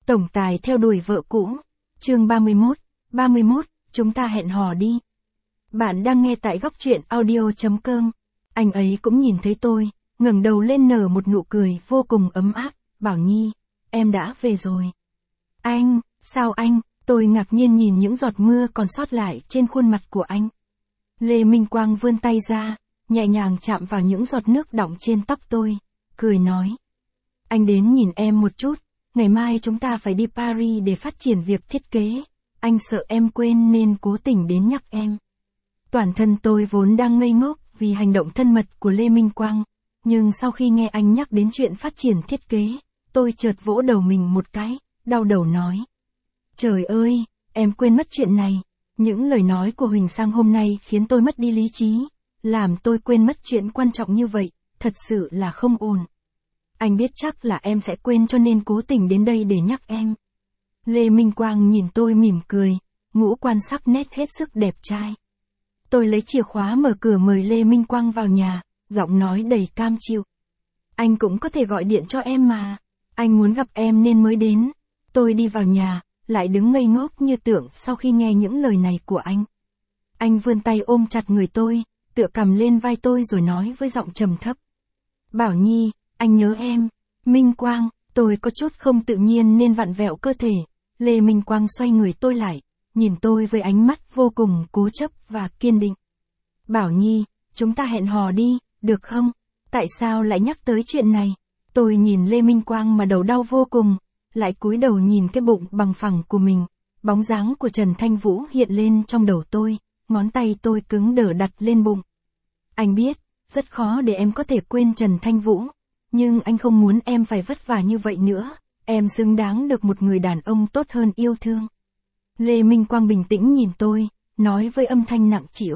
Tổng tài theo đuổi vợ cũ. Chương 31, chúng ta hẹn hò đi. Bạn đang nghe tại góc truyện audio.com. Anh ấy cũng nhìn thấy tôi, ngẩng đầu lên nở một nụ cười vô cùng ấm áp. Bảo Nhi, em đã về rồi. Anh, sao anh? Tôi ngạc nhiên nhìn những giọt mưa còn sót lại trên khuôn mặt của anh. Lê Minh Quang vươn tay ra, nhẹ nhàng chạm vào những giọt nước đọng trên tóc tôi, cười nói. Anh đến nhìn em một chút, ngày mai chúng ta phải đi Paris để phát triển việc thiết kế. Anh sợ em quên nên cố tình đến nhắc em. Toàn thân tôi vốn đang ngây ngốc vì hành động thân mật của Lê Minh Quang, nhưng sau khi nghe anh nhắc đến chuyện phát triển thiết kế, tôi chợt vỗ đầu mình một cái, đau đầu nói. Trời ơi, em quên mất chuyện này. Những lời nói của Huỳnh Sang hôm nay khiến tôi mất đi lý trí, làm tôi quên mất chuyện quan trọng như vậy, thật sự là không ổn. Anh biết chắc là em sẽ quên cho nên cố tình đến đây để nhắc em. Lê Minh Quang nhìn tôi mỉm cười, ngũ quan sắc nét hết sức đẹp trai. Tôi lấy chìa khóa mở cửa mời Lê Minh Quang vào nhà, giọng nói đầy cam chịu. Anh cũng có thể gọi điện cho em mà. Anh muốn gặp em nên mới đến. Tôi đi vào nhà, lại đứng ngây ngốc như tưởng sau khi nghe những lời này của anh. Anh vươn tay ôm chặt người tôi, tựa cằm lên vai tôi rồi nói với giọng trầm thấp. Bảo Nhi, anh nhớ em. Minh Quang, tôi có chút không tự nhiên nên vặn vẹo cơ thể. Lê Minh Quang xoay người tôi lại, nhìn tôi với ánh mắt vô cùng cố chấp và kiên định. Bảo Nhi, chúng ta hẹn hò đi, được không? Tại sao lại nhắc tới chuyện này? Tôi nhìn Lê Minh Quang mà đầu đau vô cùng, lại cúi đầu nhìn cái bụng bằng phẳng của mình. Bóng dáng của Trần Thanh Vũ hiện lên trong đầu tôi, ngón tay tôi cứng đờ đặt lên bụng. Anh biết, rất khó để em có thể quên Trần Thanh Vũ, nhưng anh không muốn em phải vất vả như vậy nữa, em xứng đáng được một người đàn ông tốt hơn yêu thương. Lê Minh Quang bình tĩnh nhìn tôi, nói với âm thanh nặng trĩu.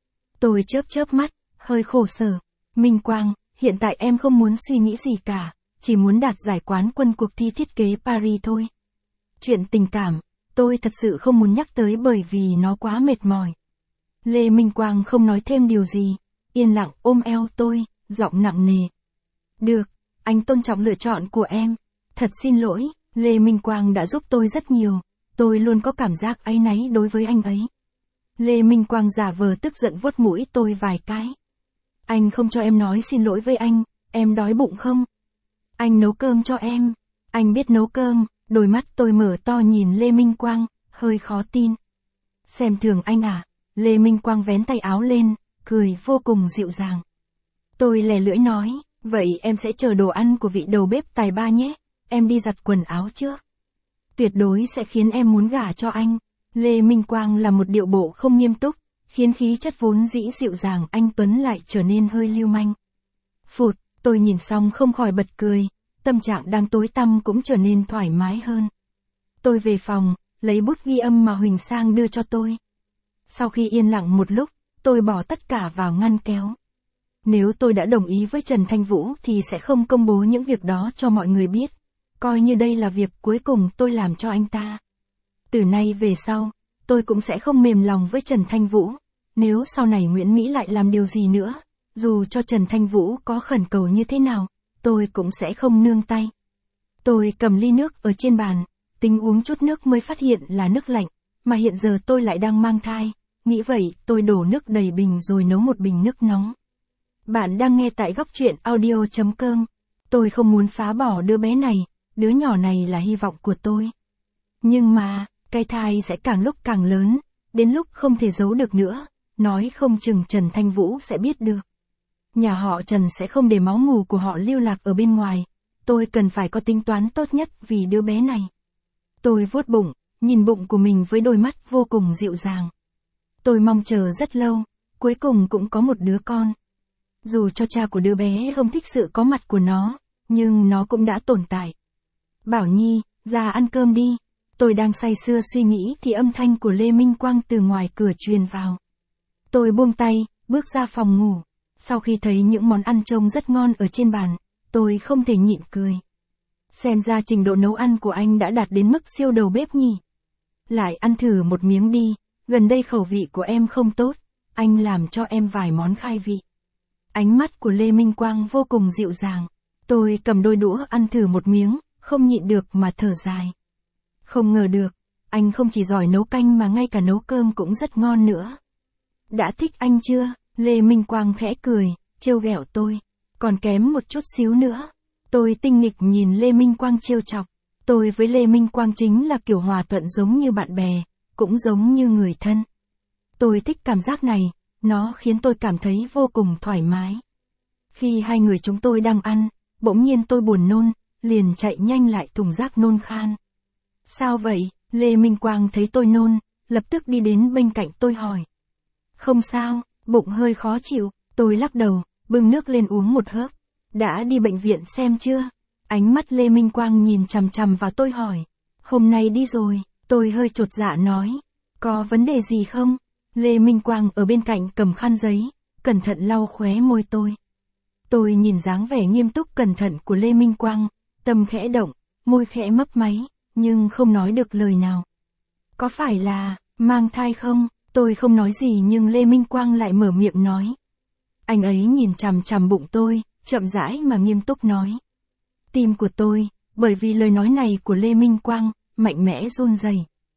Tôi chớp mắt, hơi khổ sở. Minh Quang, hiện tại em không muốn suy nghĩ gì cả, chỉ muốn đạt giải quán quân cuộc thi thiết kế Paris thôi. Chuyện tình cảm, tôi thật sự không muốn nhắc tới bởi vì nó quá mệt mỏi. Lê Minh Quang không nói thêm điều gì, yên lặng ôm eo tôi, giọng nặng nề. Được, anh tôn trọng lựa chọn của em. Thật xin lỗi, Lê Minh Quang đã giúp tôi rất nhiều, tôi luôn có cảm giác áy náy đối với anh ấy. Lê Minh Quang giả vờ tức giận vuốt mũi tôi vài cái. Anh không cho em nói xin lỗi với anh, em đói bụng không? Anh nấu cơm cho em. Anh biết nấu cơm. Đôi mắt tôi mở to nhìn Lê Minh Quang, hơi khó tin. Xem thường anh à? Lê Minh Quang vén tay áo lên, cười vô cùng dịu dàng. Tôi lè lưỡi nói, vậy em sẽ chờ đồ ăn của vị đầu bếp tài ba nhé, em đi giặt quần áo trước. Tuyệt đối sẽ khiến em muốn gả cho anh. Lê Minh Quang là một điệu bộ không nghiêm túc, khiến khí chất vốn dĩ dịu dàng anh Tuấn lại trở nên hơi lưu manh. Phụt, tôi nhìn xong không khỏi bật cười, tâm trạng đang tối tăm cũng trở nên thoải mái hơn. Tôi về phòng, lấy bút ghi âm mà Huỳnh Sang đưa cho tôi. Sau khi yên lặng một lúc, tôi bỏ tất cả vào ngăn kéo. Nếu tôi đã đồng ý với Trần Thanh Vũ thì sẽ không công bố những việc đó cho mọi người biết, coi như đây là việc cuối cùng tôi làm cho anh ta. Từ nay về sau, tôi cũng sẽ không mềm lòng với Trần Thanh Vũ. Nếu sau này Nguyễn Mỹ lại làm điều gì nữa, dù cho Trần Thanh Vũ có khẩn cầu như thế nào, tôi cũng sẽ không nương tay. Tôi cầm ly nước ở trên bàn, tính uống chút nước mới phát hiện là nước lạnh, mà hiện giờ tôi lại đang mang thai. Nghĩ vậy, tôi đổ nước đầy bình rồi nấu một bình nước nóng. Bạn đang nghe tại góc truyện audio.com. Tôi không muốn phá bỏ đứa bé này, đứa nhỏ này là hy vọng của tôi. Nhưng mà, cái thai sẽ càng lúc càng lớn, đến lúc không thể giấu được nữa, nói không chừng Trần Thanh Vũ sẽ biết được. Nhà họ Trần sẽ không để máu mủ của họ lưu lạc ở bên ngoài, tôi cần phải có tính toán tốt nhất vì đứa bé này. Tôi vuốt bụng, nhìn bụng của mình với đôi mắt vô cùng dịu dàng. Tôi mong chờ rất lâu, cuối cùng cũng có một đứa con. Dù cho cha của đứa bé không thích sự có mặt của nó, nhưng nó cũng đã tồn tại. Bảo Nhi, ra ăn cơm đi. Tôi đang say sưa suy nghĩ thì âm thanh của Lê Minh Quang từ ngoài cửa truyền vào. Tôi buông tay, bước ra phòng ngủ. Sau khi thấy những món ăn trông rất ngon ở trên bàn, tôi không thể nhịn cười. Xem ra trình độ nấu ăn của anh đã đạt đến mức siêu đầu bếp nhỉ. Lại ăn thử một miếng đi, gần đây khẩu vị của em không tốt, anh làm cho em vài món khai vị. Ánh mắt của Lê Minh Quang vô cùng dịu dàng. Tôi cầm đôi đũa ăn thử một miếng, không nhịn được mà thở dài. Không ngờ được, anh không chỉ giỏi nấu canh mà ngay cả nấu cơm cũng rất ngon nữa. Đã thích anh chưa? Lê Minh Quang khẽ cười, trêu ghẹo tôi. Còn kém một chút xíu nữa. Tôi tinh nghịch nhìn Lê Minh Quang trêu chọc. Tôi với Lê Minh Quang chính là kiểu hòa thuận giống như bạn bè, cũng giống như người thân. Tôi thích cảm giác này, nó khiến tôi cảm thấy vô cùng thoải mái. Khi hai người chúng tôi đang ăn, bỗng nhiên tôi buồn nôn, liền chạy nhanh lại thùng rác nôn khan. Sao vậy? Lê Minh Quang thấy tôi nôn, lập tức đi đến bên cạnh tôi hỏi. Không sao, bụng hơi khó chịu, tôi lắc đầu, bưng nước lên uống một hớp. Đã đi bệnh viện xem chưa? Ánh mắt Lê Minh Quang nhìn chằm chằm vào tôi hỏi. Hôm nay đi rồi, tôi hơi chột dạ nói. Có vấn đề gì không? Lê Minh Quang ở bên cạnh cầm khăn giấy, cẩn thận lau khóe môi tôi. Tôi nhìn dáng vẻ nghiêm túc cẩn thận của Lê Minh Quang, tâm khẽ động, môi khẽ mấp máy, nhưng không nói được lời nào. Có phải là mang thai không? Tôi không nói gì nhưng Lê Minh Quang lại mở miệng nói. Anh ấy nhìn chằm chằm bụng tôi, chậm rãi mà nghiêm túc nói. Tim của tôi, bởi vì lời nói này của Lê Minh Quang, mạnh mẽ run rẩy.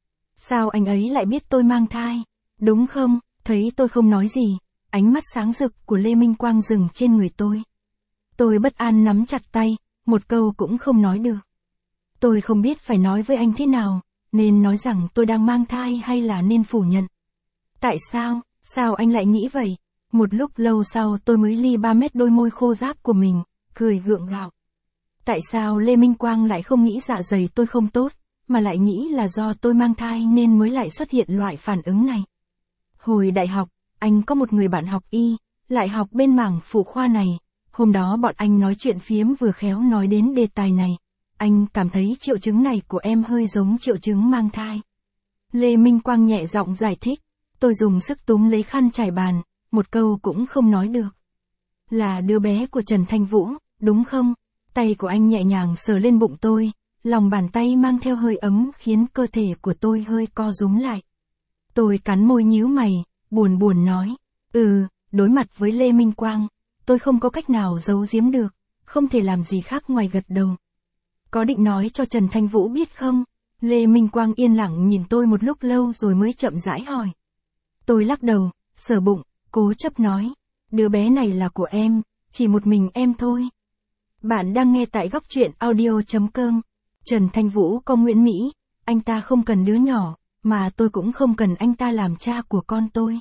Sao anh ấy lại biết tôi mang thai? Đúng không? Thấy tôi không nói gì, ánh mắt sáng rực của Lê Minh Quang dừng trên người tôi. Tôi bất an nắm chặt tay, một câu cũng không nói được. Tôi không biết phải nói với anh thế nào, nên nói rằng tôi đang mang thai hay là nên phủ nhận. Tại sao? Sao anh lại nghĩ vậy? Một lúc lâu sau tôi mới ly 3 mét đôi môi khô ráp của mình, cười gượng gạo. Tại sao Lê Minh Quang lại không nghĩ dạ dày tôi không tốt, mà lại nghĩ là do tôi mang thai nên mới lại xuất hiện loại phản ứng này? Hồi đại học, anh có một người bạn học y, lại học bên mảng phụ khoa này. Hôm đó bọn anh nói chuyện phiếm vừa khéo nói đến đề tài này. Anh cảm thấy triệu chứng này của em hơi giống triệu chứng mang thai. Lê Minh Quang nhẹ giọng giải thích. Tôi dùng sức túm lấy khăn trải bàn, một câu cũng không nói được. Là đứa bé của Trần Thanh Vũ, đúng không? Tay của anh nhẹ nhàng sờ lên bụng tôi, lòng bàn tay mang theo hơi ấm khiến cơ thể của tôi hơi co rúm lại. Tôi cắn môi nhíu mày, buồn buồn nói. Đối mặt với Lê Minh Quang, tôi không có cách nào giấu giếm được, không thể làm gì khác ngoài gật đầu. Có định nói cho Trần Thanh Vũ biết không? Lê Minh Quang yên lặng nhìn tôi một lúc lâu rồi mới chậm rãi hỏi. Tôi lắc đầu, sờ bụng, cố chấp nói. Đứa bé này là của em, chỉ một mình em thôi. Bạn đang nghe tại góc truyện audio.com. Trần Thanh Vũ có Nguyễn Mỹ, anh ta không cần đứa nhỏ, mà tôi cũng không cần anh ta làm cha của con tôi.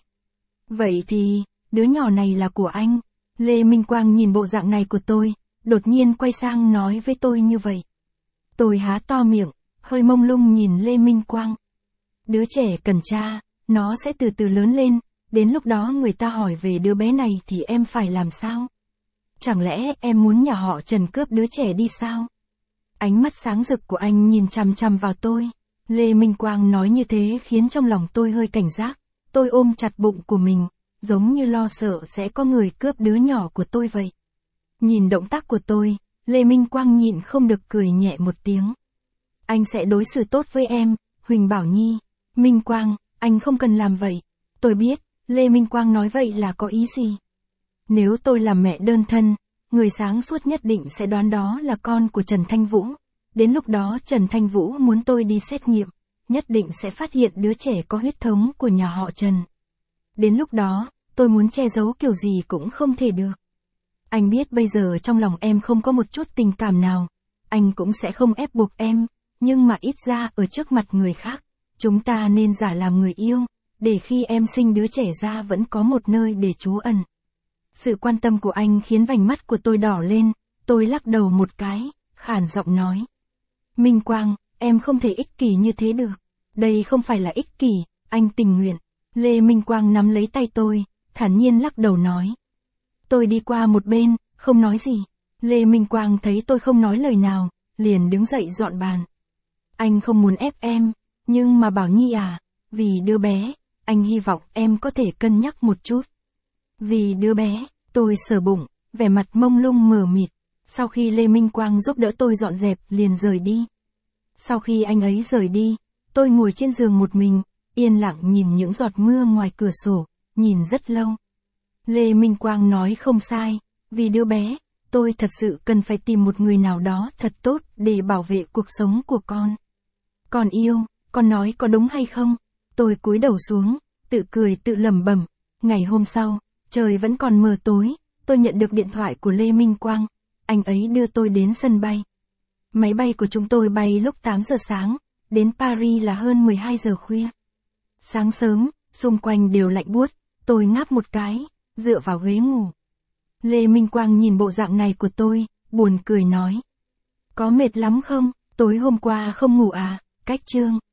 Vậy thì, đứa nhỏ này là của anh. Lê Minh Quang nhìn bộ dạng này của tôi, đột nhiên quay sang nói với tôi như vậy. Tôi há to miệng, hơi mông lung nhìn Lê Minh Quang. Đứa trẻ cần cha, nó sẽ từ từ lớn lên, đến lúc đó người ta hỏi về đứa bé này thì em phải làm sao? Chẳng lẽ em muốn nhà họ Trần cướp đứa trẻ đi sao? Ánh mắt sáng rực của anh nhìn chằm chằm vào tôi. Lê Minh Quang nói như thế khiến trong lòng tôi hơi cảnh giác. Tôi ôm chặt bụng của mình, giống như lo sợ sẽ có người cướp đứa nhỏ của tôi vậy. Nhìn động tác của tôi, Lê Minh Quang nhịn không được cười nhẹ một tiếng. Anh sẽ đối xử tốt với em, Huỳnh Bảo Nhi. Minh Quang, anh không cần làm vậy. Tôi biết, Lê Minh Quang nói vậy là có ý gì. Nếu tôi là mẹ đơn thân, người sáng suốt nhất định sẽ đoán đó là con của Trần Thanh Vũ. Đến lúc đó Trần Thanh Vũ muốn tôi đi xét nghiệm, nhất định sẽ phát hiện đứa trẻ có huyết thống của nhà họ Trần. Đến lúc đó, tôi muốn che giấu kiểu gì cũng không thể được. Anh biết bây giờ trong lòng em không có một chút tình cảm nào, anh cũng sẽ không ép buộc em, nhưng mà ít ra ở trước mặt người khác, chúng ta nên giả làm người yêu, để khi em sinh đứa trẻ ra vẫn có một nơi để trú ẩn. Sự quan tâm của anh khiến vành mắt của tôi đỏ lên, tôi lắc đầu một cái, khàn giọng nói. Minh Quang, em không thể ích kỷ như thế được. Đây không phải là ích kỷ, anh tình nguyện. Lê Minh Quang nắm lấy tay tôi, thản nhiên lắc đầu nói. Tôi đi qua một bên, không nói gì. Lê Minh Quang thấy tôi không nói lời nào, liền đứng dậy dọn bàn. Anh không muốn ép em, nhưng mà Bảo Nhi à, vì đứa bé, anh hy vọng em có thể cân nhắc một chút. Vì đứa bé, tôi sờ bụng, vẻ mặt mông lung mờ mịt. Sau khi Lê Minh Quang giúp đỡ tôi dọn dẹp liền rời đi. Sau khi anh ấy rời đi, tôi ngồi trên giường một mình, yên lặng nhìn những giọt mưa ngoài cửa sổ, nhìn rất lâu. Lê Minh Quang nói không sai, vì đứa bé, tôi thật sự cần phải tìm một người nào đó thật tốt để bảo vệ cuộc sống của con. Con yêu, con nói có đúng hay không? Tôi cúi đầu xuống, tự cười tự lẩm bẩm. Ngày hôm sau, trời vẫn còn mờ tối, tôi nhận được điện thoại của Lê Minh Quang. Anh ấy đưa tôi đến sân bay. Máy bay của chúng tôi bay lúc 8 giờ sáng, đến Paris là hơn 12 giờ khuya. Sáng sớm, xung quanh đều lạnh buốt, tôi ngáp một cái, dựa vào ghế ngủ. Lê Minh Quang nhìn bộ dạng này của tôi, buồn cười nói. Có mệt lắm không, tối hôm qua không ngủ à, cách chương.